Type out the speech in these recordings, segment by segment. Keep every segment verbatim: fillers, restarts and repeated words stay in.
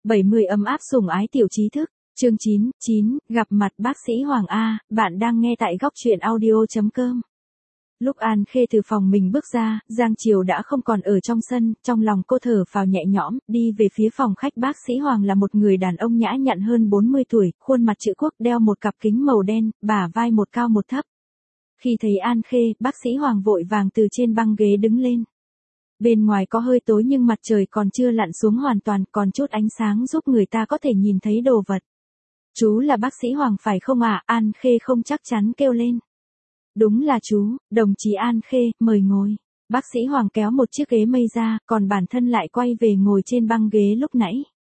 bảy mươi ấm áp sủng ái tiểu trí thức, chương chín, chín, gặp mặt bác sĩ Hoàng A, bạn đang nghe tại góc truyện audio chấm com. Lúc An Khê từ phòng mình bước ra, Giang Triều đã không còn ở trong sân, trong lòng cô thở phào nhẹ nhõm, đi về phía phòng khách. Bác sĩ Hoàng là một người đàn ông nhã nhặn hơn bốn mươi tuổi, khuôn mặt chữ quốc, đeo một cặp kính màu đen, bả vai một cao một thấp. Khi thấy An Khê, bác sĩ Hoàng vội vàng từ trên băng ghế đứng lên. Bên ngoài có hơi tối nhưng mặt trời còn chưa lặn xuống hoàn toàn, còn chút ánh sáng giúp người ta có thể nhìn thấy đồ vật. Chú là bác sĩ Hoàng phải không ạ? À? An Khê không chắc chắn kêu lên. Đúng là chú, đồng chí An Khê, mời ngồi. Bác sĩ Hoàng kéo một chiếc ghế mây ra, còn bản thân lại quay về ngồi trên băng ghế lúc nãy.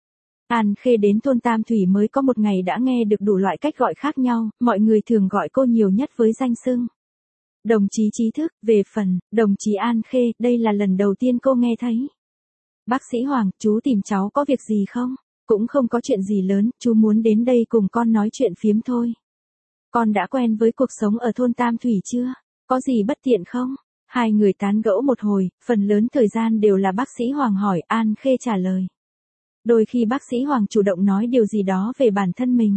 An Khê đến thôn Tam Thủy mới có một ngày đã nghe được đủ loại cách gọi khác nhau, mọi người thường gọi cô nhiều nhất với danh xưng đồng chí trí thức. Về phần đồng chí An Khê, đây là lần đầu tiên cô nghe thấy. Bác sĩ Hoàng, chú tìm cháu có việc gì không? Cũng không có chuyện gì lớn, chú muốn đến đây cùng con nói chuyện phiếm thôi. Con đã quen với cuộc sống ở thôn Tam Thủy chưa? Có gì bất tiện không? Hai người tán gẫu một hồi, phần lớn thời gian đều là bác sĩ Hoàng hỏi, An Khê trả lời. Đôi khi bác sĩ Hoàng chủ động nói điều gì đó về bản thân mình.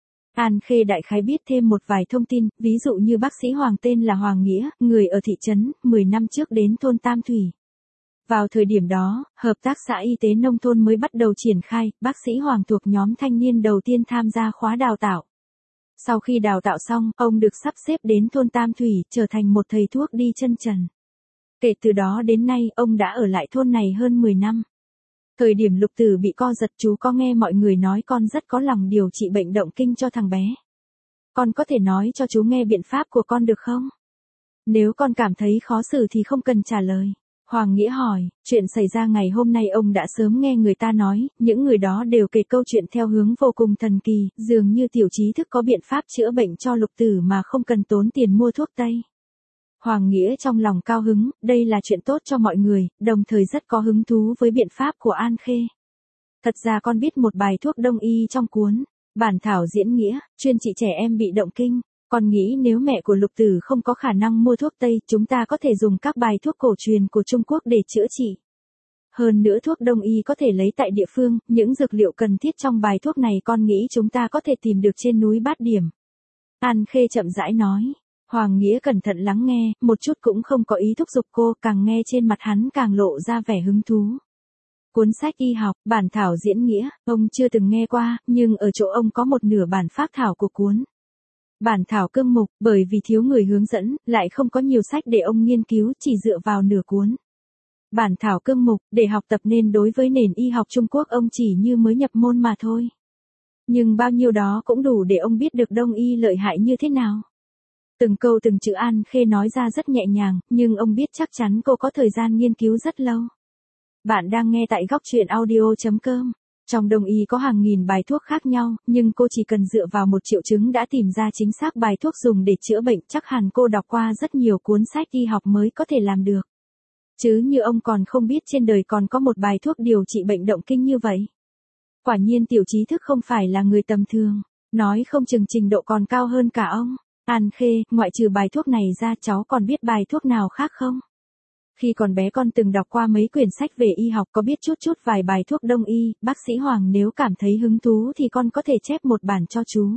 An Khê đại khái biết thêm một vài thông tin, ví dụ như bác sĩ Hoàng tên là Hoàng Nghĩa, người ở thị trấn, mười năm trước đến thôn Tam Thủy. Vào thời điểm đó, hợp tác xã y tế nông thôn mới bắt đầu triển khai, bác sĩ Hoàng thuộc nhóm thanh niên đầu tiên tham gia khóa đào tạo. Sau khi đào tạo xong, ông được sắp xếp đến thôn Tam Thủy, trở thành một thầy thuốc đi chân trần. Kể từ đó đến nay, ông đã ở lại thôn này hơn mười năm. Thời điểm Lục Tử bị co giật, chú có nghe mọi người nói con rất có lòng điều trị bệnh động kinh cho thằng bé. Con có thể nói cho chú nghe biện pháp của con được không? Nếu con cảm thấy khó xử thì không cần trả lời. Hoàng Nghĩa hỏi, chuyện xảy ra ngày hôm nay ông đã sớm nghe người ta nói, những người đó đều kể câu chuyện theo hướng vô cùng thần kỳ, dường như tiểu trí thức có biện pháp chữa bệnh cho Lục Tử mà không cần tốn tiền mua thuốc tây. Hoàng Nghĩa trong lòng cao hứng, đây là chuyện tốt cho mọi người, đồng thời rất có hứng thú với biện pháp của An Khê. Thật ra con biết một bài thuốc đông y trong cuốn Bản thảo diễn nghĩa, chuyên trị trẻ em bị động kinh. Con nghĩ nếu mẹ của Lục Tử không có khả năng mua thuốc tây, chúng ta có thể dùng các bài thuốc cổ truyền của Trung Quốc để chữa trị. Hơn nữa thuốc đông y có thể lấy tại địa phương, những dược liệu cần thiết trong bài thuốc này con nghĩ chúng ta có thể tìm được trên núi Bát Điểm. An Khê chậm rãi nói. Hoàng Nghĩa cẩn thận lắng nghe, một chút cũng không có ý thúc giục cô, càng nghe trên mặt hắn càng lộ ra vẻ hứng thú. Cuốn sách y học, bản thảo diễn nghĩa, ông chưa từng nghe qua, nhưng ở chỗ ông có một nửa bản phác thảo của cuốn Bản thảo cương mục, bởi vì thiếu người hướng dẫn, lại không có nhiều sách để ông nghiên cứu, chỉ dựa vào nửa cuốn Bản thảo cương mục, để học tập nên đối với nền y học Trung Quốc ông chỉ như mới nhập môn mà thôi. Nhưng bao nhiêu đó cũng đủ để ông biết được đông y lợi hại như thế nào. Từng câu từng chữ An Khê nói ra rất nhẹ nhàng, nhưng ông biết chắc chắn cô có thời gian nghiên cứu rất lâu. Bạn đang nghe tại góc truyện audio chấm com. Trong đông y có hàng nghìn bài thuốc khác nhau, nhưng cô chỉ cần dựa vào một triệu chứng đã tìm ra chính xác bài thuốc dùng để chữa bệnh, chắc hẳn cô đọc qua rất nhiều cuốn sách y học mới có thể làm được. Chứ như ông còn không biết trên đời còn có một bài thuốc điều trị bệnh động kinh như vậy. Quả nhiên tiểu trí thức không phải là người tầm thường, nói không chừng trình độ còn cao hơn cả ông. An Khê, ngoại trừ bài thuốc này ra cháu còn biết bài thuốc nào khác không? Khi còn bé con từng đọc qua mấy quyển sách về y học, có biết chút chút vài bài thuốc đông y, bác sĩ Hoàng nếu cảm thấy hứng thú thì con có thể chép một bản cho chú.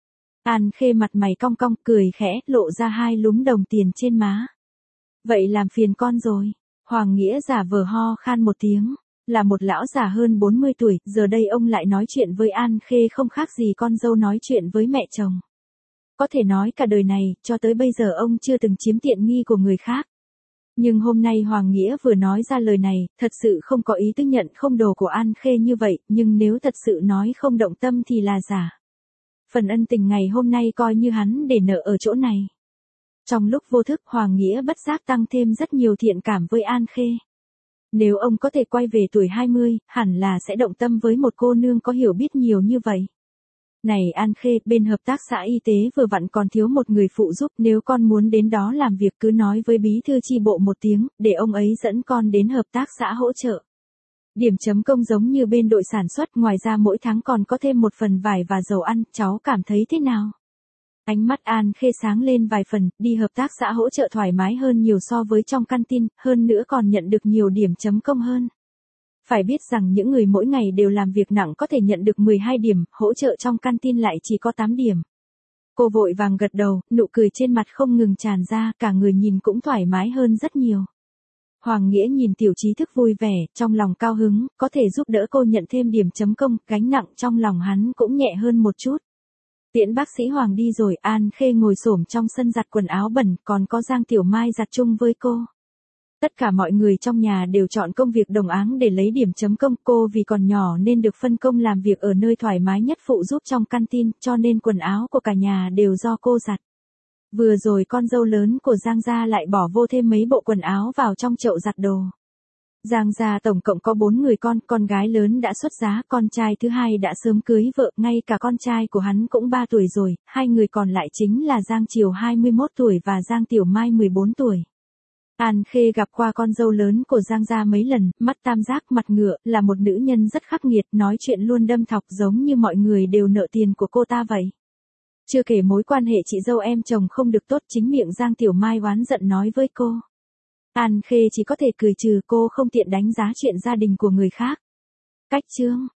An Khê mặt mày cong cong, cười khẽ, lộ ra hai lúm đồng tiền trên má. Vậy làm phiền con rồi. Hoàng Nghĩa giả vờ ho khan một tiếng, là một lão già hơn bốn mươi tuổi, giờ đây ông lại nói chuyện với An Khê không khác gì con dâu nói chuyện với mẹ chồng. Có thể nói cả đời này, cho tới bây giờ ông chưa từng chiếm tiện nghi của người khác. Nhưng hôm nay Hoàng Nghĩa vừa nói ra lời này, thật sự không có ý tức nhận không đồ của An Khê như vậy, nhưng nếu thật sự nói không động tâm thì là giả. Phần ân tình ngày hôm nay coi như hắn để nợ ở chỗ này. Trong lúc vô thức, Hoàng Nghĩa bất giác tăng thêm rất nhiều thiện cảm với An Khê. Nếu ông có thể quay về tuổi hai mươi, hẳn là sẽ động tâm với một cô nương có hiểu biết nhiều như vậy. Này An Khê, bên hợp tác xã y tế vừa vặn còn thiếu một người phụ giúp, nếu con muốn đến đó làm việc cứ nói với bí thư chi bộ một tiếng, để ông ấy dẫn con đến hợp tác xã hỗ trợ. Điểm chấm công giống như bên đội sản xuất, ngoài ra mỗi tháng còn có thêm một phần vải và dầu ăn, cháu cảm thấy thế nào? Ánh mắt An Khê sáng lên vài phần, đi hợp tác xã hỗ trợ thoải mái hơn nhiều so với trong căn tin, hơn nữa còn nhận được nhiều điểm chấm công hơn. Phải biết rằng những người mỗi ngày đều làm việc nặng có thể nhận được mười hai điểm, hỗ trợ trong canteen lại chỉ có tám điểm. Cô vội vàng gật đầu, nụ cười trên mặt không ngừng tràn ra, cả người nhìn cũng thoải mái hơn rất nhiều. Hoàng Nghĩa nhìn tiểu trí thức vui vẻ, trong lòng cao hứng, có thể giúp đỡ cô nhận thêm điểm chấm công, gánh nặng trong lòng hắn cũng nhẹ hơn một chút. Tiễn bác sĩ Hoàng đi rồi, An Khê ngồi xổm trong sân giặt quần áo bẩn, còn có Giang Tiểu Mai giặt chung với cô. Tất cả mọi người trong nhà đều chọn công việc đồng áng để lấy điểm chấm công, cô vì còn nhỏ nên được phân công làm việc ở nơi thoải mái nhất phụ giúp trong canteen, cho nên quần áo của cả nhà đều do cô giặt. Vừa rồi con dâu lớn của Giang gia lại bỏ vô thêm mấy bộ quần áo vào trong chậu giặt đồ. Giang gia tổng cộng có bốn người con, con gái lớn đã xuất giá, con trai thứ hai đã sớm cưới vợ, ngay cả con trai của hắn cũng ba tuổi rồi, hai người còn lại chính là Giang Triều hai mươi mốt tuổi và Giang Tiểu Mai mười bốn tuổi. An Khê gặp qua con dâu lớn của Giang gia mấy lần, mắt tam giác mặt ngựa, là một nữ nhân rất khắc nghiệt, nói chuyện luôn đâm thọc giống như mọi người đều nợ tiền của cô ta vậy. Chưa kể mối quan hệ chị dâu em chồng không được tốt, chính miệng Giang Tiểu Mai oán giận nói với cô. An Khê chỉ có thể cười trừ, cô không tiện đánh giá chuyện gia đình của người khác. Cách chương